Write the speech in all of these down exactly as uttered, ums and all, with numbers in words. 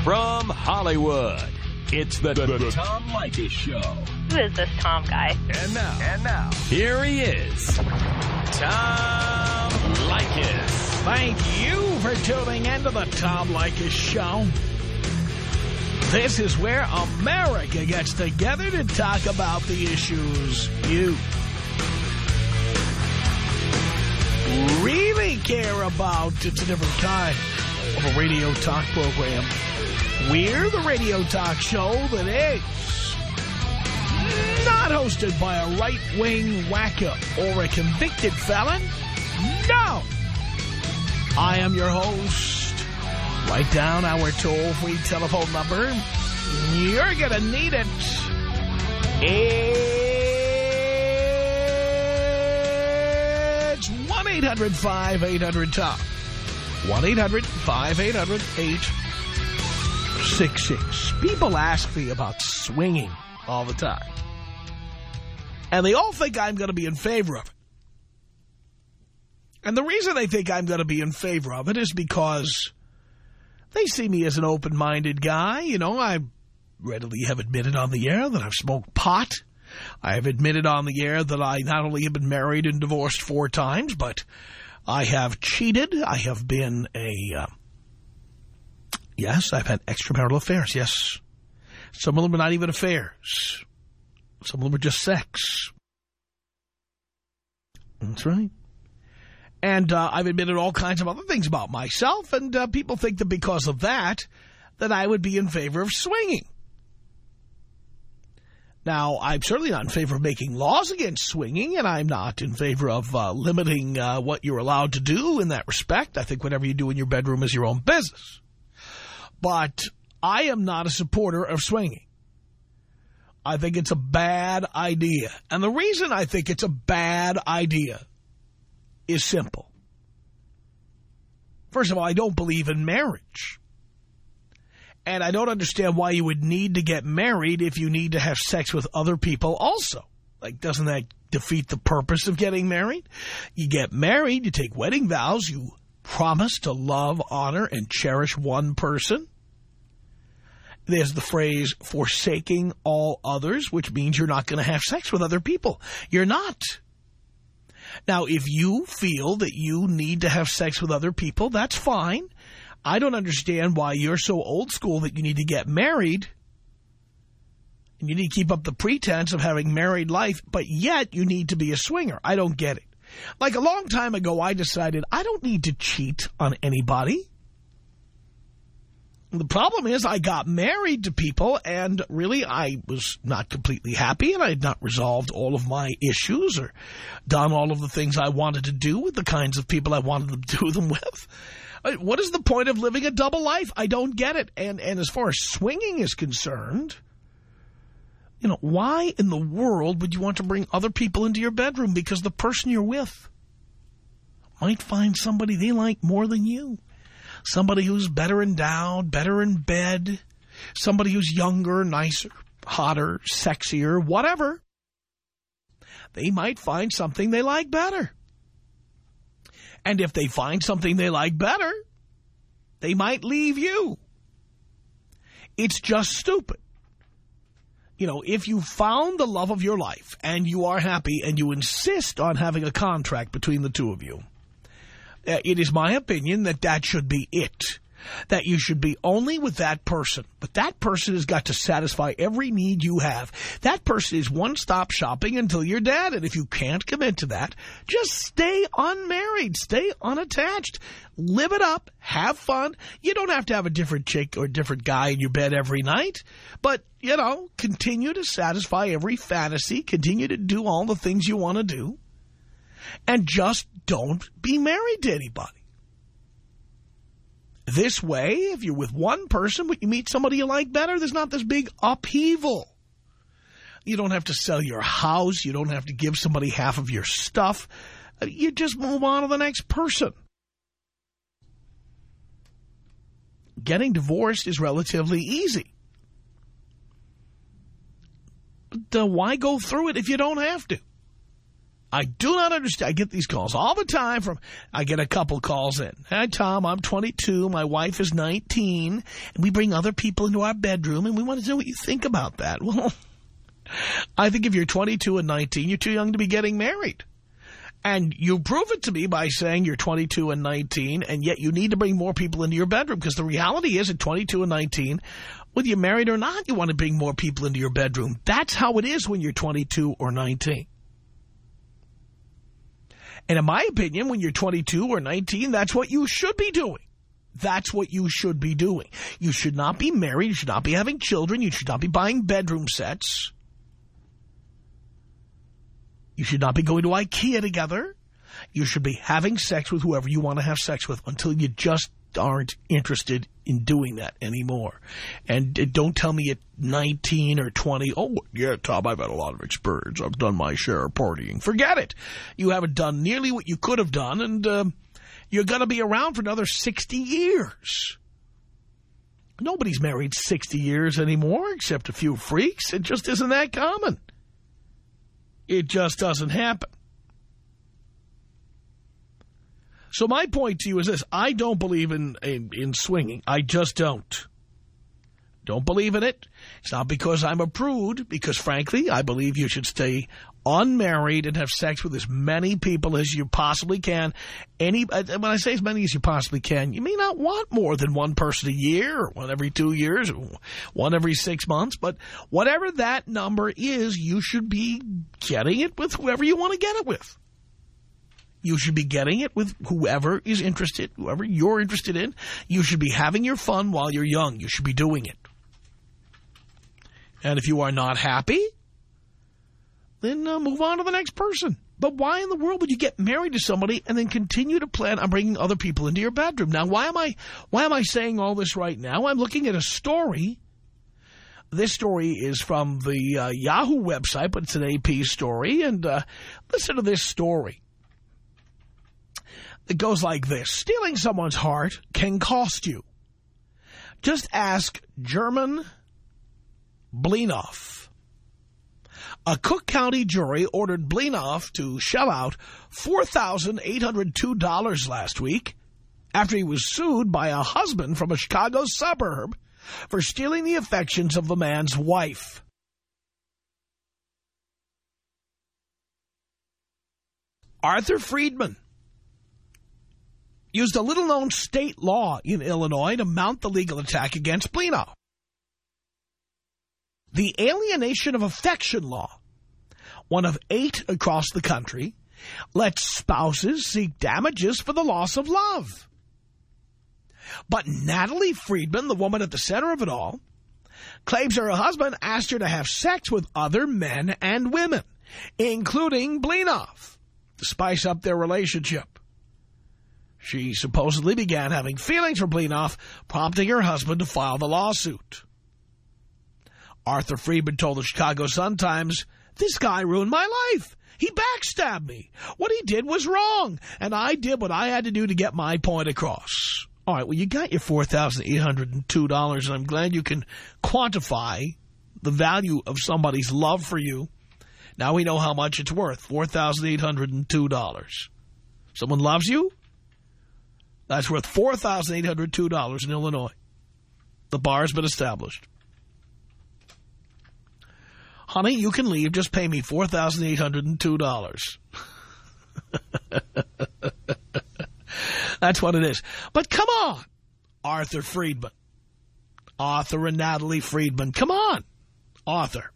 From Hollywood, it's the, the, the Tom Leykis Show. Who is this Tom guy? And now, and now, here he is, Tom Leykis. Thank you for tuning into the Tom Leykis Show. This is where America gets together to talk about the issues you really care about. It's a different kind of a radio talk program. We're the radio talk show that is not hosted by a right-wing wacko or a convicted felon. No! I am your host. Write down our toll-free telephone number. You're gonna need it. It's one eight hundred five eight hundred Tom. one eight hundred five eight hundred eight six six. People ask me about swinging all the time. And they all think I'm going to be in favor of it. And the reason they think I'm going to be in favor of it is because they see me as an open-minded guy. You know, I readily have admitted on the air that I've smoked pot. I have admitted on the air that I not only have been married and divorced four times, but I have cheated. I have been a... Uh, yes, I've had extramarital affairs, yes. Some of them are not even affairs. Some of them are just sex. That's right. And uh, I've admitted all kinds of other things about myself, and uh, people think that because of that, that I would be in favor of swinging. Now, I'm certainly not in favor of making laws against swinging, and I'm not in favor of uh, limiting uh, what you're allowed to do in that respect. I think whatever you do in your bedroom is your own business. But I am not a supporter of swinging. I think it's a bad idea. And the reason I think it's a bad idea is simple. First of all, I don't believe in marriage. And I don't understand why you would need to get married if you need to have sex with other people also. Like, doesn't that defeat the purpose of getting married? You get married, you take wedding vows, you promise to love, honor, and cherish one person. There's the phrase, forsaking all others, which means you're not going to have sex with other people. You're not. Now, if you feel that you need to have sex with other people, that's fine. I don't understand why you're so old school that you need to get married and you need to keep up the pretense of having married life, but yet you need to be a swinger. I don't get it. Like a long time ago, I decided I don't need to cheat on anybody. The problem is I got married to people, and really I was not completely happy, and I had not resolved all of my issues or done all of the things I wanted to do with the kinds of people I wanted to do them with. What is the point of living a double life? I don't get it. And, and as far as swinging is concerned, you know, why in the world would you want to bring other people into your bedroom? Because the person you're with might find somebody they like more than you. Somebody who's better endowed, better in bed, somebody who's younger, nicer, hotter, sexier, whatever. They might find something they like better. And if they find something they like better, they might leave you. It's just stupid. You know, if you found the love of your life and you are happy and you insist on having a contract between the two of you, Uh, it is my opinion that that should be it. That you should be only with that person. But that person has got to satisfy every need you have. That person is one-stop shopping until you're dead. And if you can't commit to that, just stay unmarried. Stay unattached. Live it up. Have fun. You don't have to have a different chick or a different guy in your bed every night. But, you know, continue to satisfy every fantasy. Continue to do all the things you want to do. And just don't be married to anybody. This way, if you're with one person, but you meet somebody you like better, there's not this big upheaval. You don't have to sell your house. You don't have to give somebody half of your stuff. You just move on to the next person. Getting divorced is relatively easy. But uh, why go through it if you don't have to? I do not understand. I get these calls all the time from, I get a couple calls in. Hi, Tom, I'm twenty-two. My wife is nineteen. And we bring other people into our bedroom, and we want to know what you think about that. Well, I think if you're twenty-two and nineteen, you're too young to be getting married. And you prove it to me by saying you're twenty-two and nineteen, and yet you need to bring more people into your bedroom. Because the reality is at twenty-two and nineteen, whether you're married or not, you want to bring more people into your bedroom. That's how it is when you're twenty-two or nineteen. And in my opinion, when you're twenty-two or nineteen, that's what you should be doing. That's what you should be doing. You should not be married. You should not be having children. You should not be buying bedroom sets. You should not be going to IKEA together. You should be having sex with whoever you want to have sex with until you just aren't interested in doing that anymore. And don't tell me at nineteen or twenty, oh, yeah, Tom, I've had a lot of experience. I've done my share of partying. Forget it. You haven't done nearly what you could have done, and uh, you're going to be around for another sixty years. Nobody's married sixty years anymore except a few freaks. It just isn't that common. It just doesn't happen. So my point to you is this. I don't believe in, in, in swinging. I just don't. Don't believe in it. It's not because I'm a prude, because frankly, I believe you should stay unmarried and have sex with as many people as you possibly can. Any, when I say as many as you possibly can, you may not want more than one person a year, or one every two years, or one every six months. But whatever that number is, you should be getting it with whoever you want to get it with. You should be getting it with whoever is interested, whoever you're interested in. You should be having your fun while you're young. You should be doing it. And if you are not happy, then uh, move on to the next person. But why in the world would you get married to somebody and then continue to plan on bringing other people into your bedroom? Now, why am I, why am I saying all this right now? I'm looking at a story. This story is from the uh, Yahoo website, but it's an A P story. And uh, listen to this story. It goes like this. Stealing someone's heart can cost you. Just ask German Blinoff. A Cook County jury ordered Blinoff to shell out four thousand eight hundred two dollars last week after he was sued by a husband from a Chicago suburb for stealing the affections of the man's wife. Arthur Friedman used a little-known state law in Illinois to mount the legal attack against Blinoff. The alienation of affection law, one of eight across the country, lets spouses seek damages for the loss of love. But Natalie Friedman, the woman at the center of it all, claims her husband asked her to have sex with other men and women, including Blinoff, to spice up their relationship. She supposedly began having feelings for Blinoff, prompting her husband to file the lawsuit. Arthur Friedman told the Chicago Sun-Times, "This guy ruined my life. He backstabbed me. What he did was wrong, and I did what I had to do to get my point across." All right, well, you got your four thousand eight hundred two dollars, and I'm glad you can quantify the value of somebody's love for you. Now we know how much it's worth, four thousand eight hundred two dollars. Someone loves you? That's worth four thousand eight hundred two dollars in Illinois. The bar has been established. Honey, you can leave. Just pay me four thousand eight hundred two dollars. That's what it is. But come on, Arthur Friedman. Arthur and Natalie Friedman. Come on, Arthur.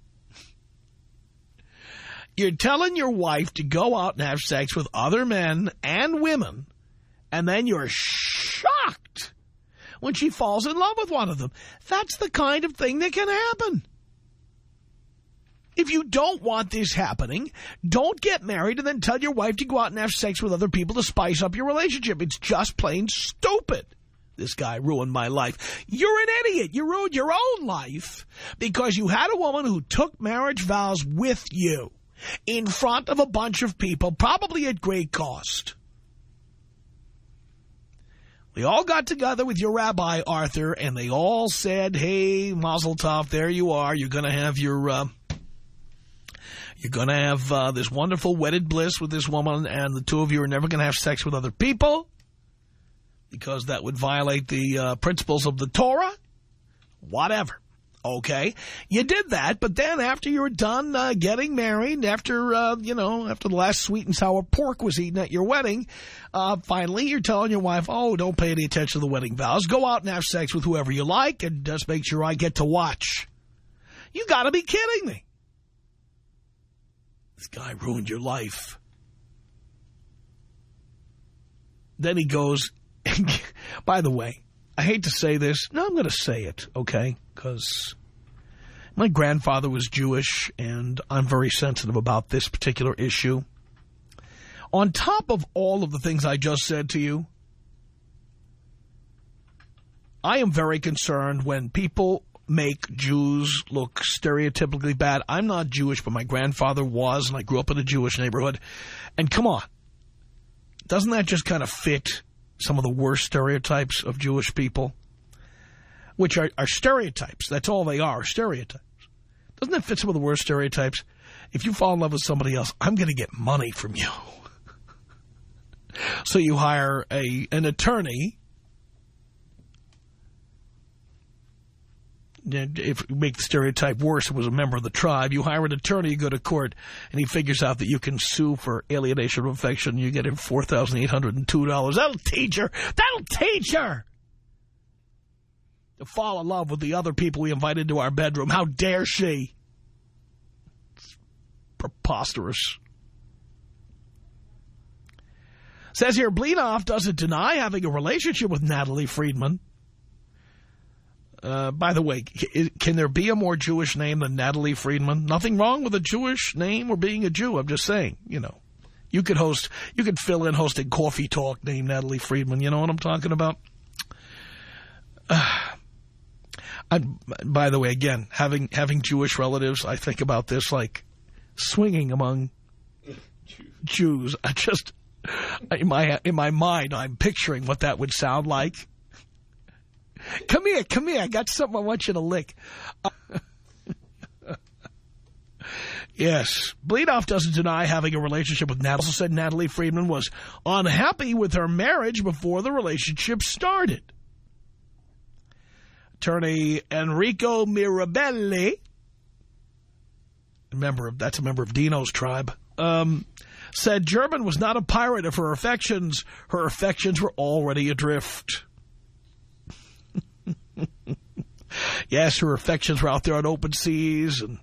You're telling your wife to go out and have sex with other men and women, and then you're shocked when she falls in love with one of them. That's the kind of thing that can happen. If you don't want this happening, don't get married and then tell your wife to go out and have sex with other people to spice up your relationship. It's just plain stupid. This guy ruined my life. You're an idiot. You ruined your own life because you had a woman who took marriage vows with you in front of a bunch of people, probably at great cost. We all got together with your rabbi, Arthur, and they all said, hey, Mazel Tov, there you are. You're going to have your... Uh, You're going to have uh, this wonderful wedded bliss with this woman, and the two of you are never going to have sex with other people because that would violate the uh, principles of the Torah. Whatever. Okay, you did that, but then after you were done uh, getting married, after, uh, you know, after the last sweet and sour pork was eaten at your wedding, uh, finally you're telling your wife, oh, don't pay any attention to the wedding vows. Go out and have sex with whoever you like and just make sure I get to watch. You got to be kidding me. This guy ruined your life. Then he goes, by the way, I hate to say this. No, I'm going to say it, okay? Because my grandfather was Jewish, and I'm very sensitive about this particular issue. On top of all of the things I just said to you, I am very concerned when people make Jews look stereotypically bad. I'm not Jewish, but my grandfather was, and I grew up in a Jewish neighborhood. And come on, doesn't that just kind of fit some of the worst stereotypes of Jewish people, which are, are stereotypes? That's all they are, stereotypes. Doesn't that fit some of the worst stereotypes? If you fall in love with somebody else, I'm going to get money from you. So you hire a an attorney. If you make the stereotype worse, it was a member of the tribe. You hire an attorney, you go to court, and he figures out that you can sue for alienation of affection. You get him four thousand eight hundred two dollars. That'll teach her. That'll teach her to fall in love with the other people we invite into our bedroom. How dare she? It's preposterous. Says here, Bleedoff doesn't deny having a relationship with Natalie Friedman. Uh, by the way, can there be a more Jewish name than Natalie Friedman? Nothing wrong with a Jewish name or being a Jew. I'm just saying, you know, you could host, you could fill in hosting Coffee Talk named Natalie Friedman. You know what I'm talking about? Uh, I, by the way, again, having having Jewish relatives, I think about this like swinging among Jews. I just, in my in my mind, I'm picturing what that would sound like. Come here, come here. I got something I want you to lick. Uh, yes. Bleedoff doesn't deny having a relationship with Natalie. Also said Natalie Friedman was unhappy with her marriage before the relationship started. Attorney Enrico Mirabelli, a member of, that's a member of Dino's tribe, um, said German was not a pirate of her affections. Her affections were already adrift. Yes, her affections were out there on open seas, and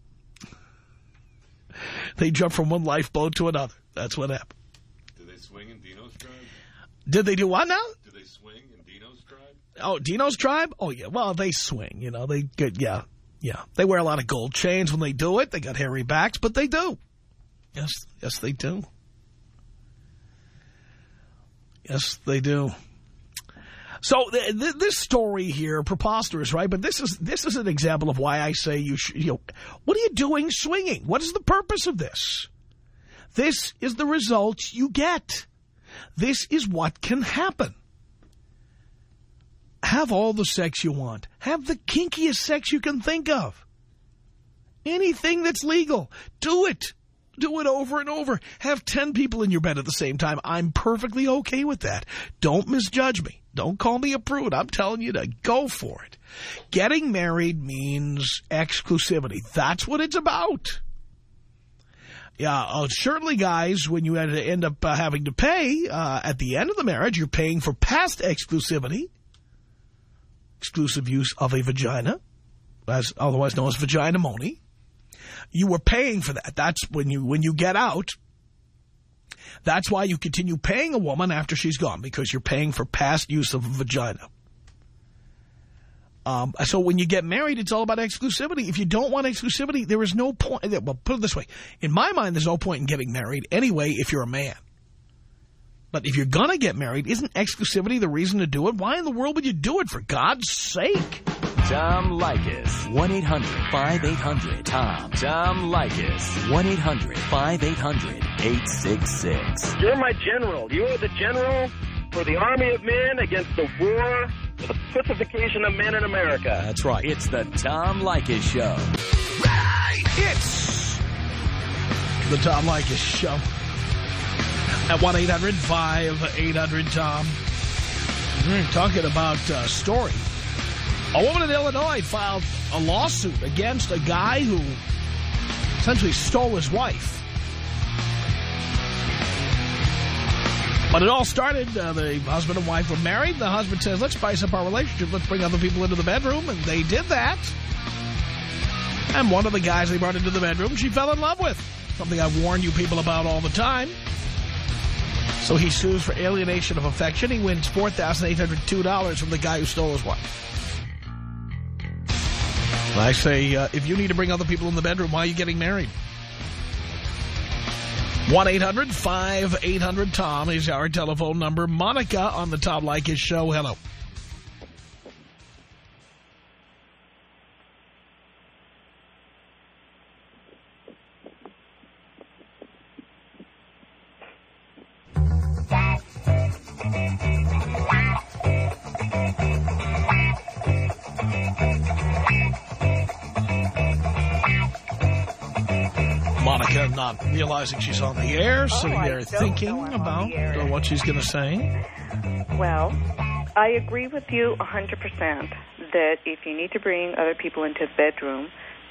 they jumped from one lifeboat to another. That's what happened. Did they swing in Dino's tribe? Did they do what now? Did they swing in Dino's tribe? Oh, Dino's tribe? Oh, yeah. Well, they swing, you know. They get, yeah, yeah. They wear a lot of gold chains when they do it. They got hairy backs, but they do. Yes, yes, they do. Yes, they do. So th th this story here, preposterous, right? But this is this is an example of why I say you should, you know, what are you doing swinging? What is the purpose of this? This is the results you get. This is what can happen. Have all the sex you want. Have the kinkiest sex you can think of. Anything that's legal, do it. Do it over and over. Have ten people in your bed at the same time. I'm perfectly okay with that. Don't misjudge me. Don't call me a prude. I'm telling you to go for it. Getting married means exclusivity. That's what it's about. Yeah, uh, certainly, guys, when you end up uh, having to pay uh, at the end of the marriage, you're paying for past exclusivity, exclusive use of a vagina, as otherwise known as vaginamony. You were paying for that. That's when you when you get out. That's why you continue paying a woman after she's gone, because you're paying for past use of a vagina. Um, so when you get married, it's all about exclusivity. If you don't want exclusivity, there is no point. Well, put it this way. In my mind, there's no point in getting married anyway if you're a man. But if you're going to get married, isn't exclusivity the reason to do it? Why in the world would you do it, for God's sake? Tom Leykis. one eight hundred five eight hundred Tom. Tom Leykis. one eight hundred five eight hundred eight six six. You're my general. You are the general for the army of men against the war for the pacification of men in America. That's right. It's the Tom Leykis Show. It's The Tom Leykis Show. At one eight hundred five eight hundred Tom. We're talking about a story. A woman in Illinois filed a lawsuit against a guy who essentially stole his wife. But it all started, uh, the husband and wife were married. The husband says, let's spice up our relationship. Let's bring other people into the bedroom. And they did that. And one of the guys they brought into the bedroom, she fell in love with. Something I warn you people about all the time. So he sues for alienation of affection. He wins four thousand eight hundred two dollars from the guy who stole his wife. And I say, uh, if you need to bring other people in the bedroom, why are you getting married? one eight hundred five eight hundred Tom is our telephone number. Monica on the Tom Leykis Show. Hello. Monica not realizing she's on the air, sitting oh, there thinking about the what she's going to say. Well, I agree with you one hundred percent that if you need to bring other people into the bedroom,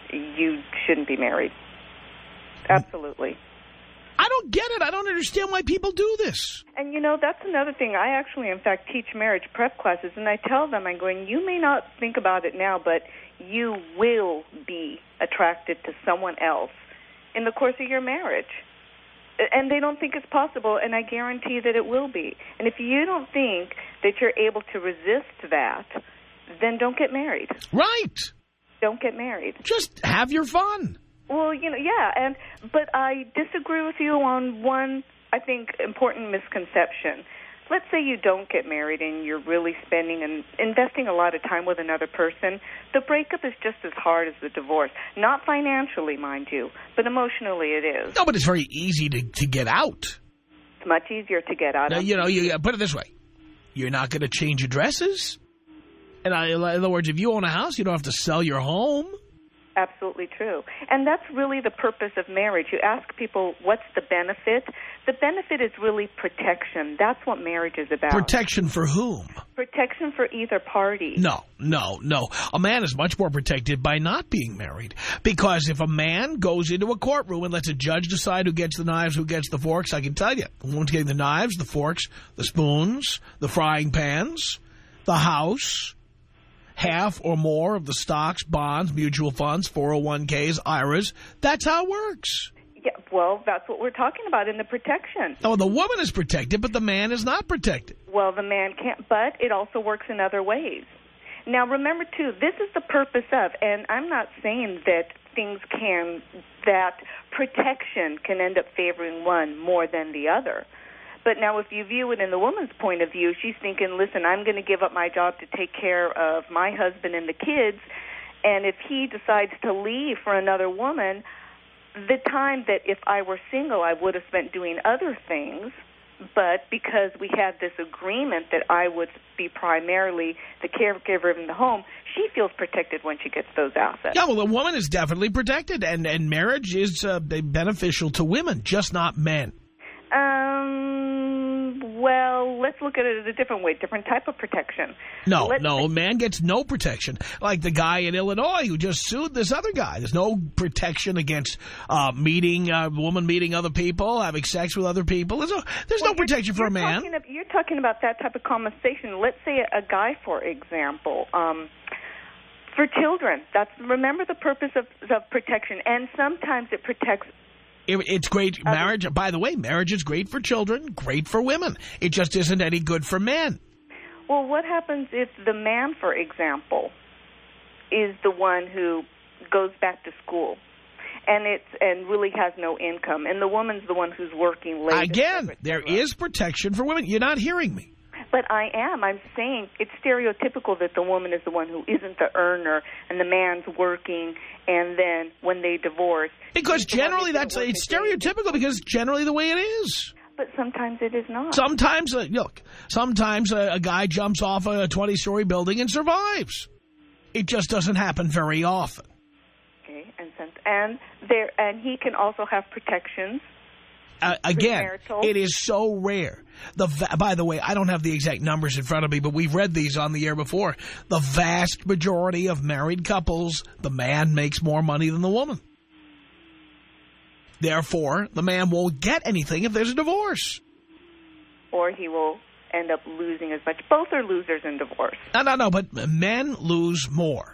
you shouldn't be married. Absolutely. I don't get it. I don't understand why people do this. And, you know, that's another thing. I actually, in fact, teach marriage prep classes, and I tell them, I'm going, you may not think about it now, but you will be attracted to someone else in the course of your marriage. And they don't think it's possible, and I guarantee that it will be. And if you don't think that you're able to resist that, then don't get married. Right. Don't get married. Just have your fun. Well, you know, yeah, and but I disagree with you on one, I think, important misconception. Let's say you don't get married and you're really spending and investing a lot of time with another person. The breakup is just as hard as the divorce. Not financially, mind you, but emotionally it is. No, but it's very easy to, to get out. It's much easier to get out now, of. You know, you put it this way. You're not going to change addresses. And I, in other words, if you own a house, you don't have to sell your home. Absolutely true. And that's really the purpose of marriage. You ask people, what's the benefit? The benefit is really protection. That's what marriage is about. Protection for whom? Protection for either party. No, no, no. A man is much more protected by not being married. Because if a man goes into a courtroom and lets a judge decide who gets the knives, who gets the forks, I can tell you, the one's getting the knives, the forks, the spoons, the frying pans, the house, half or more of the stocks, bonds, mutual funds, four oh one Ks, I R As. That's how it works. Yeah, well, that's what we're talking about in the protection. Oh, the woman is protected, but the man is not protected. Well, the man can't, but it also works in other ways. Now, remember, too, this is the purpose of, and I'm not saying that things can, that protection can end up favoring one more than the other. But now if you view it in the woman's point of view, she's thinking, listen, I'm going to give up my job to take care of my husband and the kids, and if he decides to leave for another woman, the time that if I were single I would have spent doing other things, but because we had this agreement that I would be primarily the caregiver in the home, she feels protected when she gets those assets. Yeah, well, the woman is definitely protected, and, and marriage is uh, beneficial to women, just not men. Um, well, let's look at it as a different way, different type of protection. No, let's no, a man gets no protection. Like the guy in Illinois who just sued this other guy. There's no protection against uh, meeting, a uh, woman meeting other people, having sex with other people. There's no, there's well, no protection for a man. Talking of, you're talking about that type of compensation. Let's say a, a guy, for example, um, for children. That's remember the purpose of, of protection, and sometimes it protects. It's great. Marriage, by the way, marriage is great for children, great for women. It just isn't any good for men. Well, what happens if the man, for example, is the one who goes back to school and it's and really has no income, and the woman's the one who's working late? Again, there is protection for women. You're not hearing me. But I am. I'm saying it's stereotypical that the woman is the one who isn't the earner and the man's working, and then when they divorce... Because generally that's it's stereotypical because it's generally the way it is. But sometimes it is not. Sometimes, uh, look, sometimes a, a guy jumps off a twenty-story building and survives. It just doesn't happen very often. Okay, and, some, and there and he can also have protections. Uh, again, Premarital. it is so rare. The va By the way, I don't have the exact numbers in front of me, but we've read these on the air before. The vast majority of married couples, the man makes more money than the woman. Therefore, the man won't get anything if there's a divorce. Or he will end up losing as much. Both are losers in divorce. No, no, no, but men lose more.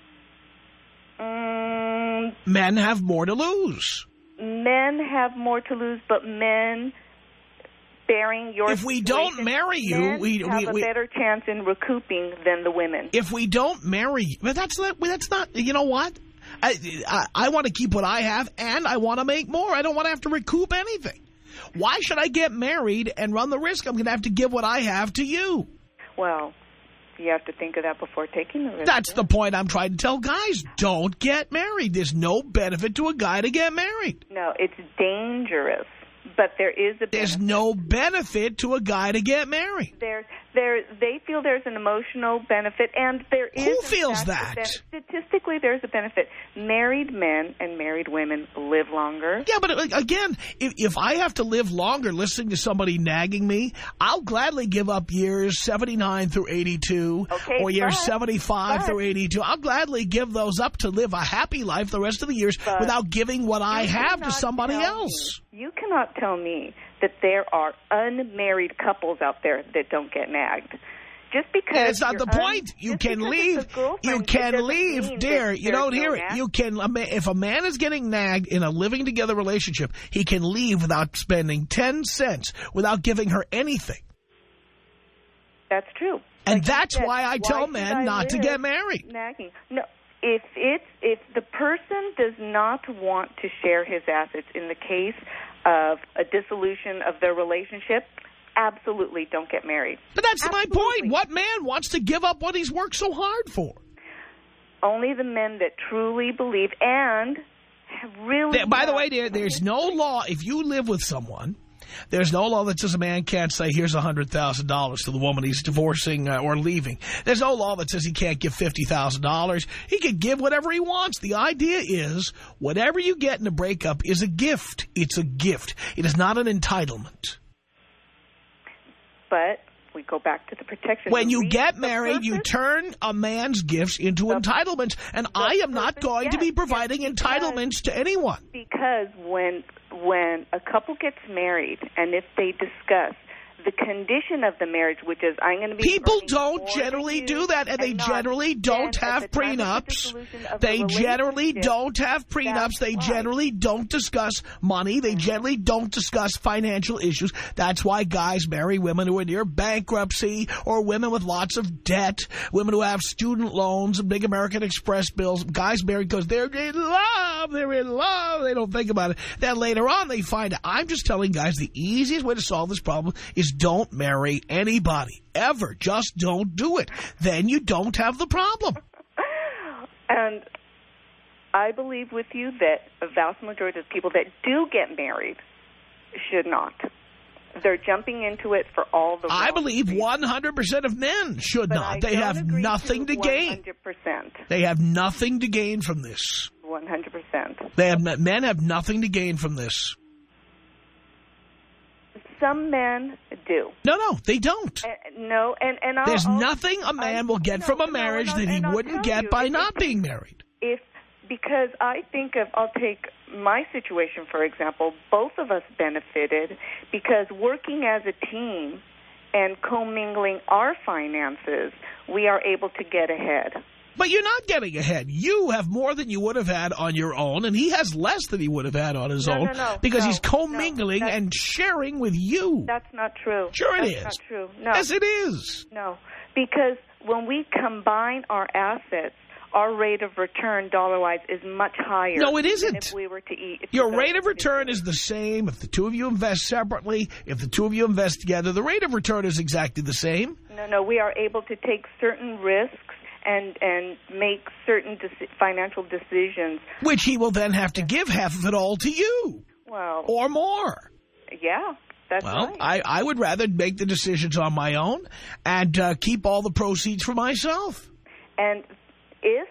Mm, Men have more to lose. men have more to lose, but men bearing your If we don't situation, marry you, men we- have we- a we- better chance in recouping than the women. If we don't marry, but that's not, that's not, you know what? I, I, I want to keep what I have, and I want to make more. I don't want to have to recoup anything. Why should I get married and run the risk I'm going to have to give what I have to you? Well, you have to think of that before taking the risk. That's the point I'm trying to tell guys. Don't get married. There's no benefit to a guy to get married. No, it's dangerous, but there is a benefit. There's no benefit to a guy to get married. There, there, they feel there's an emotional benefit, and there is. Who in feels fact, a that? ben- Statistically, there's a benefit. Married men and married women live longer. Yeah, but uh, again, if, if I have to live longer listening to somebody nagging me, I'll gladly give up years seventy-nine through eighty-two Okay, or years but- seventy-five but- through eighty-two. I'll gladly give those up to live a happy life the rest of the years But without giving what I You have to cannot somebody tell else. me- you cannot tell me that there are unmarried couples out there that don't get nagged. Just because And it's not you're the un- point. You just can because leave. it's a girlfriend, You it can doesn't leave, mean dear. that You there's don't no hear it. nag. You can. a ma- If a man is getting nagged in a living together relationship, he can leave without spending ten cents, without giving her anything. That's true. And Like you that's said, why I tell should men I not to live get married. Nagging. No, if it's if the person does not want to share his assets in the case of a dissolution of their relationship, absolutely don't get married. But that's my Absolutely. point. What man wants to give up what he's worked so hard for? Only the men that truly believe and have really. There- by the have- way, there, there's no law. If you live with someone, there's no law that says a man can't say, here's one hundred thousand dollars to the woman he's divorcing uh, or leaving. There's no law that says he can't give fifty thousand dollars. He can give whatever he wants. The idea is whatever you get in a breakup is a gift. It's a gift. It is not an entitlement. But we go back to the protection. When The you re- get the married, you purpose- turn a man's gifts into The- entitlements. And I am not purpose- going to be yes, providing yes, entitlements to anyone. Because when when a couple gets married and if they discuss the condition of the marriage, which is I'm going to be People earning don't more generally than do you that, and they not, generally don't then at have the time of the prenups. dissolution of the They generally relationship, don't have prenups. that's They why. generally don't discuss money. They generally don't discuss financial issues. That's why guys marry women who are near bankruptcy or women with lots of debt, women who have student loans and big American Express bills. Guys marry because they're in love. They're in love. They don't think about it. Then later on they find out. I'm just telling guys the easiest way to solve this problem is don't marry anybody. Ever. Just don't do it. Then you don't have the problem. And I believe with you that a vast majority of people that do get married should not. They're jumping into it for all the I wrong believe reasons. one hundred percent of men should But not. I They don't have agree nothing to gain. one hundred percent. They have nothing to gain from this. one hundred percent. They have men have nothing to gain from this. Some men do. No, no, they don't. Uh, no, and, and I'll, There's I'll- nothing a man I- will get no, from a no, marriage and I'll- that he and I'll wouldn't tell get you, by if- not being married. If because I think of, I'll take my situation, for example. Both of us benefited because working as a team and commingling our finances, we are able to get ahead. But you're not getting ahead. You have more than you would have had on your own, and he has less than he would have had on his No, own no, no, because no, he's commingling no, that's- and sharing with you. That's not true. Sure it That's is. not true. No. Yes, it is. No, because when we combine our assets, our rate of return dollar-wise is much higher. No, it than isn't. if we were to eat. Your rate of return is the same if the two of you invest separately. If the two of you invest together, the rate of return is exactly the same. No, no, we are able to take certain risks and and make certain deci- financial decisions. Which he will then have to give half of it all to you. Well, Or more. yeah, that's Well, right. I, I would rather make the decisions on my own and uh, keep all the proceeds for myself. And if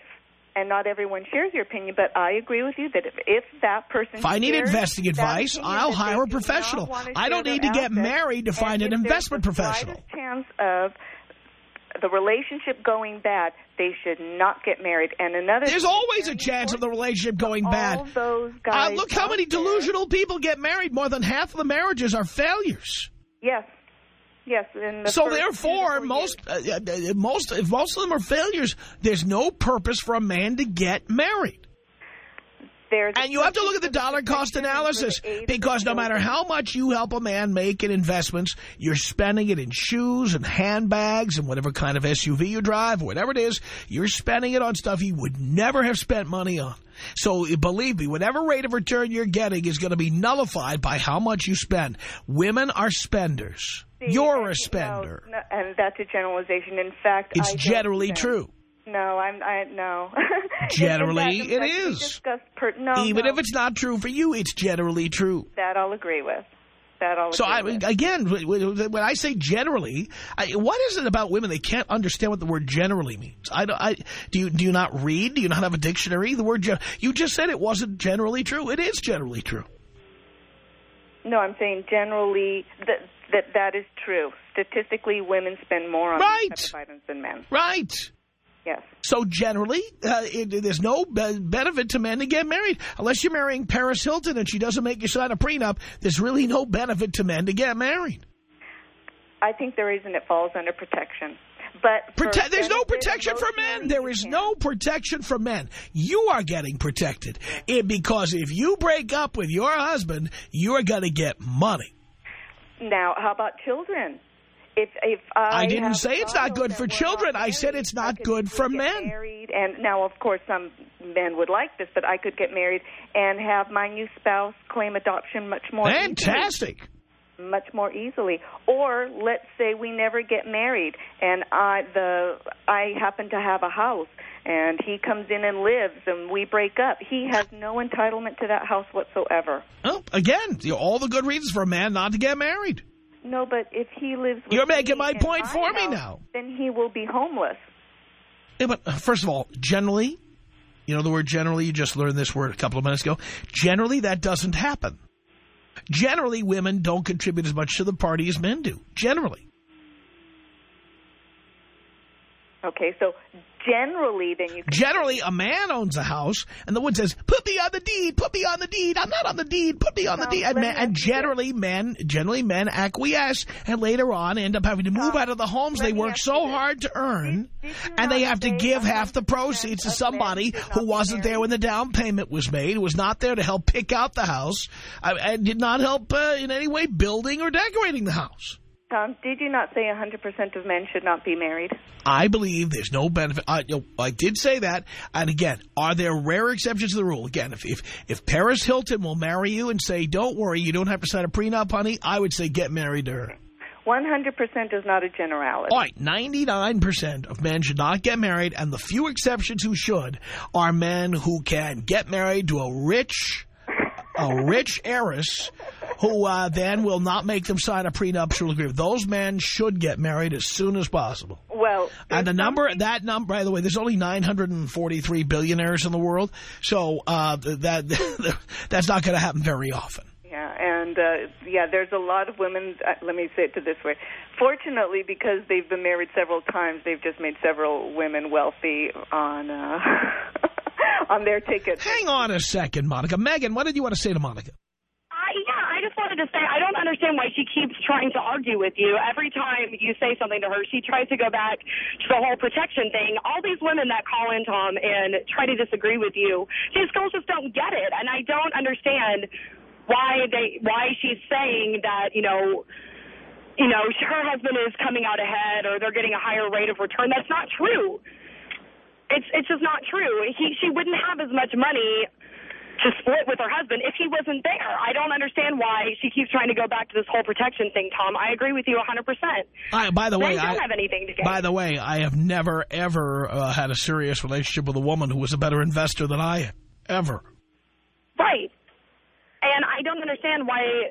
And not everyone shares your opinion, but I agree with you that if, if that person If I need shares investing advice, opinion, I'll that hire they a do professional. not want to I don't share need to their get assets, married to find and an if investment there's the professional. slightest chance of the relationship going bad, they should not get married. And another There's thing always a very chance of the relationship going all bad. those Uh, guys look how out many there- delusional people get married. More than half of the marriages are failures. Yes. Yes. In the So first therefore, two to four most, years. uh, uh, most, if most of them are failures, there's no purpose for a man to get married. There's And you have to look at the dollar cost analysis, because no matter how much you help a man make in investments, you're spending it in shoes and handbags and whatever kind of S U V you drive, whatever it is, you're spending it on stuff he would never have spent money on. So believe me, whatever rate of return you're getting is going to be nullified by how much you spend. Women are spenders. See, You're and, a spender. No, no, and that's a generalization. In fact, It's I don't generally spend. true. No, I'm. I no. Generally, in fact, it in fact, we is. discussed Per, no, Even no, if it's not true for you, it's generally true. that I'll agree with. That I'll So, agree I, with. again, when I say generally, I, what is it about women they can't understand what the word generally means? I, I, do you do you not read? Do you not have a dictionary? The word gen you just said it wasn't generally true. It is generally true. No, I'm saying generally that that that is true. Statistically, women spend more on Right. these type of items than men. Right. Yes. So generally, uh, it, there's no be benefit to men to get married. Unless you're marrying Paris Hilton and she doesn't make you sign a prenup, there's really no benefit to men to get married. I think the reason it falls under protection. But for Prote there's no benefit, protection for men. emotionally, There you is can't. no protection for men. You are getting protected. It, because if you break up with your husband, you are going to get money. Now, how about children? If if I, I didn't have say it's child not good that for we're children. not I said married, it's I not could good for easily get men. Married, and now, of course, some men would like this, but I could get married and have my new spouse claim adoption much more Fantastic. easily. Much more easily. Or let's say we never get married, and I the I happen to have a house, and he comes in and lives, and we break up. He has no entitlement to that house whatsoever. Well, again, you know, all the good reasons for a man not to get married. No, but if he lives with You're making me my in point my for me house, now. then he will be homeless. Yeah, but uh, first of all, generally, you know the word generally, you just learned this word a couple of minutes ago. Generally, that doesn't happen. Generally, women don't contribute as much to the party as men do. Generally. Okay, so generally, then you can... Generally, a man owns a house, and the woman says, put me on the deed, put me on the deed, I'm not on the deed, put me on the Tom, deed. And, let men, me and ask you generally, men generally men acquiesce, and later on end up having to move Tom, out of the homes let they me work ask so you this. hard to earn, Did- did you and they not have to say give half the one hundred percent proceeds to of men somebody should not who be wasn't there married? when the down payment was made, who was not there to help pick out the house, uh, and did not help uh, in any way building or decorating the house? Tom, did you not say one hundred percent of men should not be married? I believe there's no benefit. I, you know, I did say that. And again, are there rare exceptions to the rule? Again, if, if, if Paris Hilton will marry you and say, don't worry, you don't have to sign a prenup, honey, I would say get married to her. one hundred percent is not a generality. All right, ninety-nine percent of men should not get married, and the few exceptions who should are men who can get married to a rich, a rich heiress who uh, then will not make them sign a prenuptial agreement. Those men should get married as soon as possible. Well, And the there's number, something- that number, by the way, there's only nine hundred forty-three billionaires in the world, so uh, that that's not going to happen very often. Yeah, and uh, yeah, there's a lot of women, uh, let me say it to this way. Fortunately, because they've been married several times, they've just made several women wealthy on uh, on their tickets. Hang on a second, Monica. Megan, what did you want to say to Monica? Uh, yeah, I just wanted to say I don't understand why she keeps trying to argue with you. Every time you say something to her, she tries to go back to the whole protection thing. All these women that call in, Tom, and try to disagree with you, these girls just don't get it. And I don't understand why they why she's saying that, you know, you know, her husband is coming out ahead or they're getting a higher rate of return. That's not true. It's it's just not true. He she wouldn't have as much money to split with her husband if he wasn't there. I don't understand why she keeps trying to go back to this whole protection thing, Tom. I agree with you one hundred percent. I, by the They way, don't I, have anything to gain. by the way, I have never, ever uh, had a serious relationship with a woman who was a better investor than I am. Ever. Right. And I don't understand why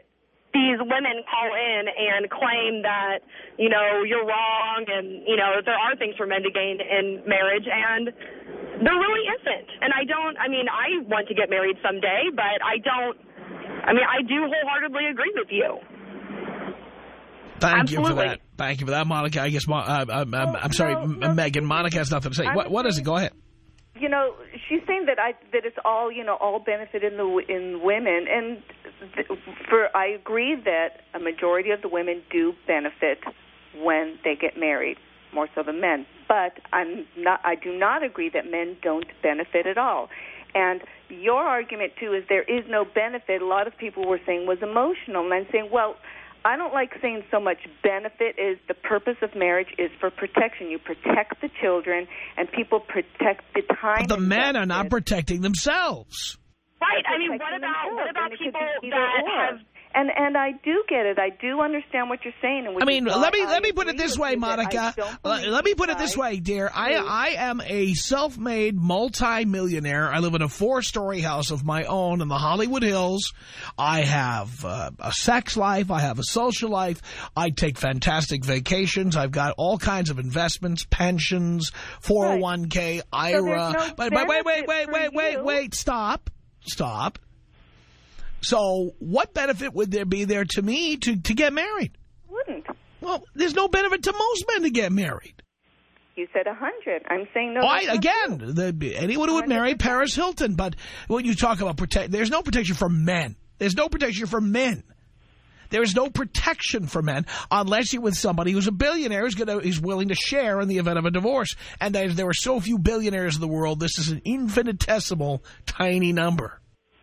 these women call in and claim that, you know, you're wrong and, you know, there are things for men to gain in marriage, and there really isn't. And I don't, I mean, I want to get married someday, but I don't, I mean, I do wholeheartedly agree with you. Thank Absolutely. you for that. Thank you for that, Monica. I guess, uh, I'm, I'm, Well, I'm sorry, no, M- no, Megan. Monica has nothing to say. I'm What, what is it? saying- Go ahead. You know, she's saying that I that it's all you know all benefit in the in women, and th- for I agree that a majority of the women do benefit when they get married, more so than men. But I'm not. I do not agree that men don't benefit at all. And your argument too is there is no benefit. A lot of people were saying was emotional, and I'm saying, well, I don't like saying so much benefit is the purpose of marriage is for protection. You protect the children, and people protect the time. But the men are not invested. protecting themselves. Right. I mean, what Protecting about what themselves, about and it could people be either that or. have? And and I do get it. I do understand what you're saying. And which I mean, is why let me I let me put it agree this with way, you that I Monica. don't Let, believe let me you put it this guys way, dear. I do. I am a self-made multi-millionaire. I live in a four-story house of my own in the Hollywood Hills. I have uh, a sex life. I have a social life. I take fantastic vacations. I've got all kinds of investments, pensions, four oh one K, I R A. there's no but, but wait, wait, benefit wait, for wait, wait, you. wait. Stop. Stop. So what benefit would there be there to me to, to get married? Wouldn't. Well, there's no benefit to most men to get married. You said a hundred. I'm saying no. Oh, that's I, not again, true. the, anyone who would marry one hundred percent. Paris Hilton. But when you talk about protect, there's no protection for men. There's no protection for men. There is no protection for men unless you're with somebody who's a billionaire who's going to is willing to share in the event of a divorce. And there, there are so few billionaires in the world. This is an infinitesimal, tiny number.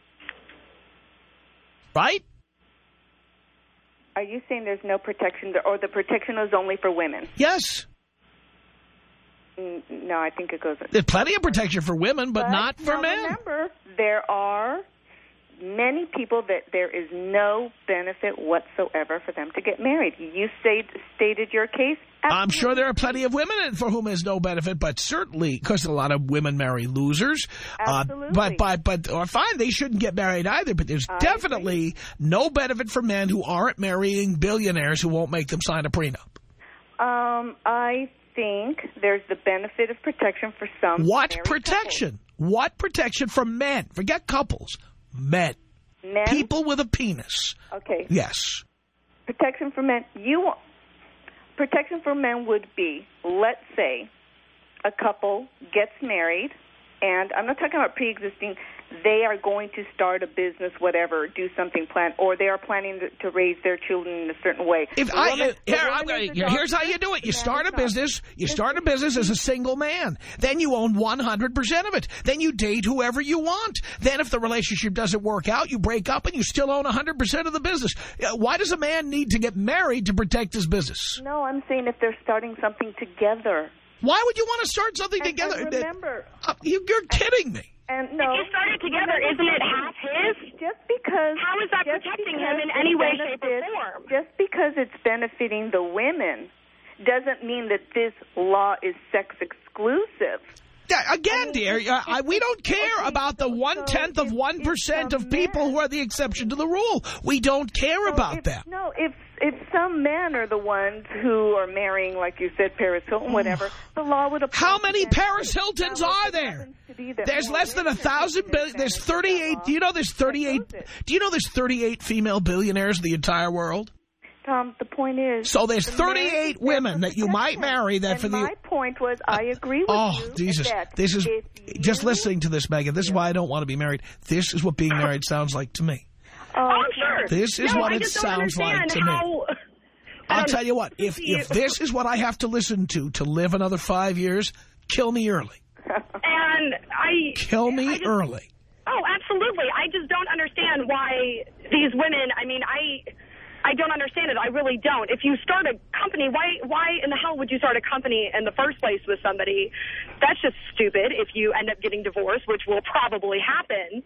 Right? Are you saying there's no protection, or the protection is only for women? Yes. Mm, No, I think it goes. There's plenty of protection for women, but, not for now men. Remember, there are many people that there is no benefit whatsoever for them to get married. You say, stated your case. I'm sure there are plenty of women for whom there's no benefit, but certainly, because a lot of women marry losers. Absolutely. Uh, but, but, but, or fine, they shouldn't get married either, but there's I definitely agree. no benefit for men who aren't marrying billionaires who won't make them sign a prenup. Um, I think there's the benefit of protection for some. What married protection? What protection for men? Forget couples. Men. couples. Men. People with a penis. Okay. Yes. Protection for men. You want, protection for men would be, let's say, a couple gets married, and I'm not talking about pre-existing. They are going to start a business, whatever, do something planned, or they are planning to, to raise their children in a certain way. If The I, woman- the here, woman I'm gonna, is the here- here's how doctor, you do it. You the man start is a not. business. You start a business as a single man. Then you own one hundred percent of it. Then you date whoever you want. Then if the relationship doesn't work out, you break up and you still own one hundred percent of the business. Uh, Why does a man need to get married to protect his business? No, I'm saying if they're starting something together. Why would you want to start something And- together? and remember, Uh, you, you're kidding me. and no. If you started together, isn't it half his? Just because. How is that just protecting because him in it any way, shape, or benefits- form? Just because it's benefiting the women doesn't mean that this law is sex exclusive. Yeah, again, I mean, dear, it's- uh, I, we don't care okay, about the so- one-tenth so of if- one percent if of a people man- who are the exception to the rule. We don't care So about if, them. No, if if some men are the ones who are marrying, like you said, Paris Hilton, whatever, the law would apply. How to many them Paris too. Hiltons Now, if are it there? happens to be that There's more less than a women are thousand taking billion. There's advantage of that thirty-eight. law, Do you know there's thirty-eight? exclusive. Do you know there's thirty-eight female billionaires in the entire world? Tom, the point is... So there's the thirty-eight marriage is women for that you might protection. marry that and for the. my point was, I agree with Oh, you. Jesus! that This is if just you- listening to this, Megan. This is why I don't want to be married. This is what being married sounds like to me. Oh, Oh, I'm sure. This is no, what I it just don't sounds like understand to me. how, I I'll don't- tell you what. If if this is what I have to listen to to live another five years, kill me early. And I... Kill me I just- early. Oh, absolutely. I just don't understand why these women, I mean, I I don't understand it. I really don't. If you start a company, why why in the hell would you start a company in the first place with somebody? That's just stupid if you end up getting divorced, which will probably happen.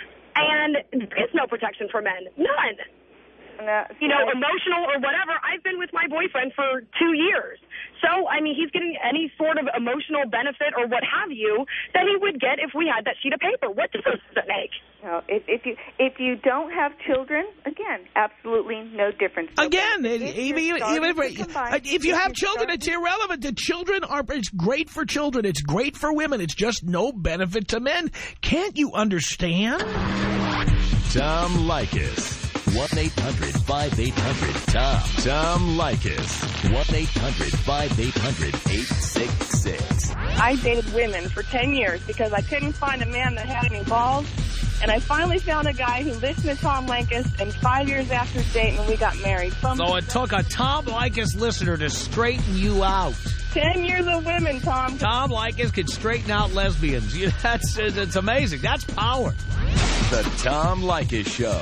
And there's no protection for men. None. No, You know, emotional or whatever. I've been with my boyfriend for two years. So, I mean, me he's getting any sort of emotional benefit or what have you that he would get if we had that sheet of paper. What difference does it make? No, if, if you if you don't have children, again, absolutely no difference. No again, if even, even if, combine, if you if have children, it's irrelevant. The children are, it's great for children. It's great for women. It's just no benefit to men. Can't you understand? Tom Leykis. one eight hundred five eight hundred Tom. Tom Leykis. one eight hundred five eight hundred eight six six. I dated women for ten years because I couldn't find a man that had any balls. And I finally found a guy who listened to Tom Leykis, and five years after dating, we got married. From so it took a Tom Leykis listener to straighten you out. Ten years of women, Tom. Tom Leykis could straighten out lesbians. You, that's it's amazing. That's power. The Tom Leykis Show.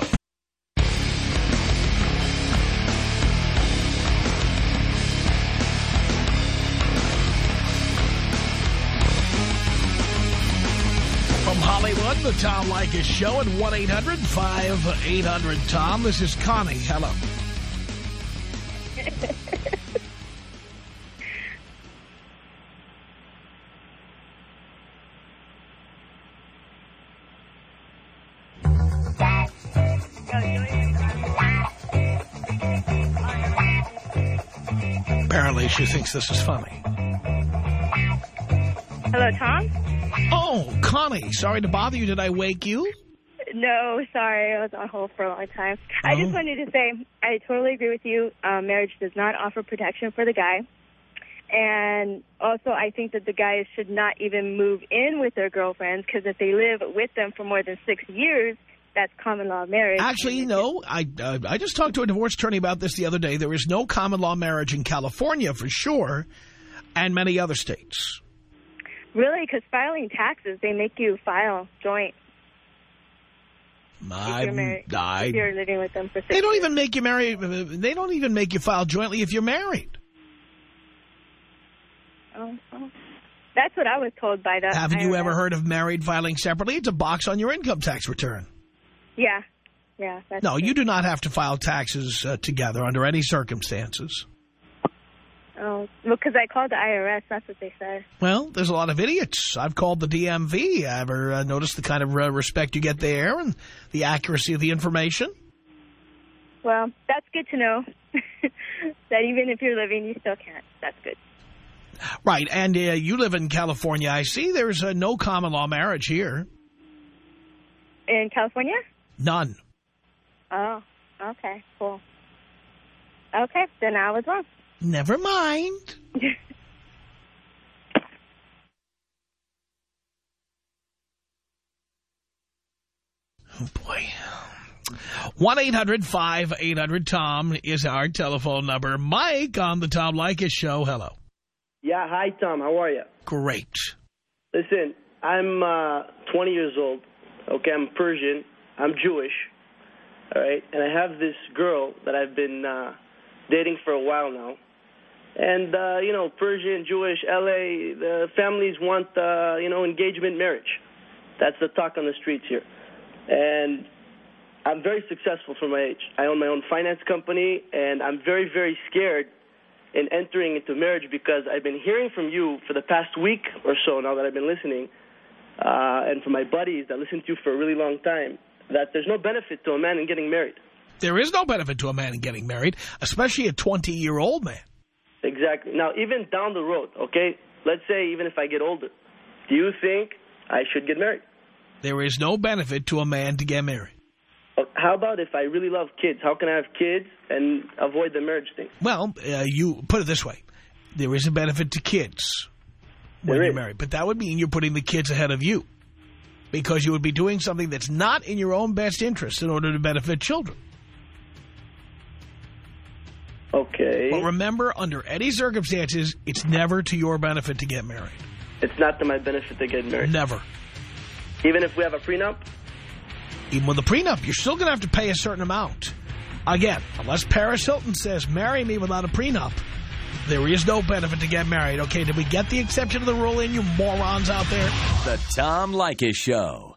From Hollywood, the Tom Leykis Show at one eight hundred five eight hundred Tom. This is Connie. Hello. Apparently, she thinks this is funny. Hello, Tom? Oh, Connie, sorry to bother you. Did I wake you? No, sorry. I was on hold for a long time. Oh. I just wanted to say I totally agree with you. Um, marriage does not offer protection for the guy. And also, I think that the guys should not even move in with their girlfriends, because if they live with them for more than six years, that's common law marriage. Actually, no. I uh, I just talked to a divorce attorney about this the other day. There is no common law marriage in California for sure, and many other states. Really? Because filing taxes, they make you file joint. I, if you're married, I, if you're living with them for six They don't years. even make you marry. They don't even make you file jointly if you're married. Oh, oh. That's what I was told by the Haven't you I R S. ever heard of married filing separately? It's a box on your income tax return. Yeah. Yeah. That's No, true. you do not have to file taxes uh, together under any circumstances. Oh, well, because I called the I R S. That's what they said. Well, there's a lot of idiots. I've called the D M V. Ever uh, noticed the kind of uh, respect you get there and the accuracy of the information? Well, that's good to know. That even if you're living, you still can't. That's good. Right, and uh, you live in California, I see. There's uh, no common law marriage here. In California? None. Oh, okay, cool. Okay, then I was wrong. Never mind. Oh, boy. one eight hundred five eight hundred Tom is our telephone number. Mike on the Tom Leykis Show. Hello. Yeah, hi, Tom. How are you? Great. Listen, I'm uh, twenty years old. Okay, I'm Persian. I'm Jewish. All right, and I have this girl that I've been uh, dating for a while now. And, uh, you know, Persian, Jewish, L A, the families want, uh, you know, engagement marriage. That's the talk on the streets here. And I'm very successful for my age. I own my own finance company, and I'm very, very scared in entering into marriage because I've been hearing from you for the past week or so now that I've been listening, uh, and from my buddies that listen to you for a really long time, that there's no benefit to a man in getting married. There is no benefit to a man in getting married, especially a twenty-year-old man. Exactly. Now, even down the road, okay, let's say even if I get older, do you think I should get married? There is no benefit to a man to get married. How about if I really love kids? How can I have kids and avoid the marriage thing? Well, uh, you put it this way. There is a benefit to kids when There you're is. married. But that would mean you're putting the kids ahead of you, because you would be doing something that's not in your own best interest in order to benefit children. Okay. But remember, under any circumstances, it's never to your benefit to get married. It's not to my benefit to get married. Never. Even if we have a prenup? Even with a prenup, you're still going to have to pay a certain amount. Again, unless Paris Hilton says, marry me without a prenup, there is no benefit to get married. Okay, did we get the exception to the rule in, you morons out there? The Tom Leykis Show.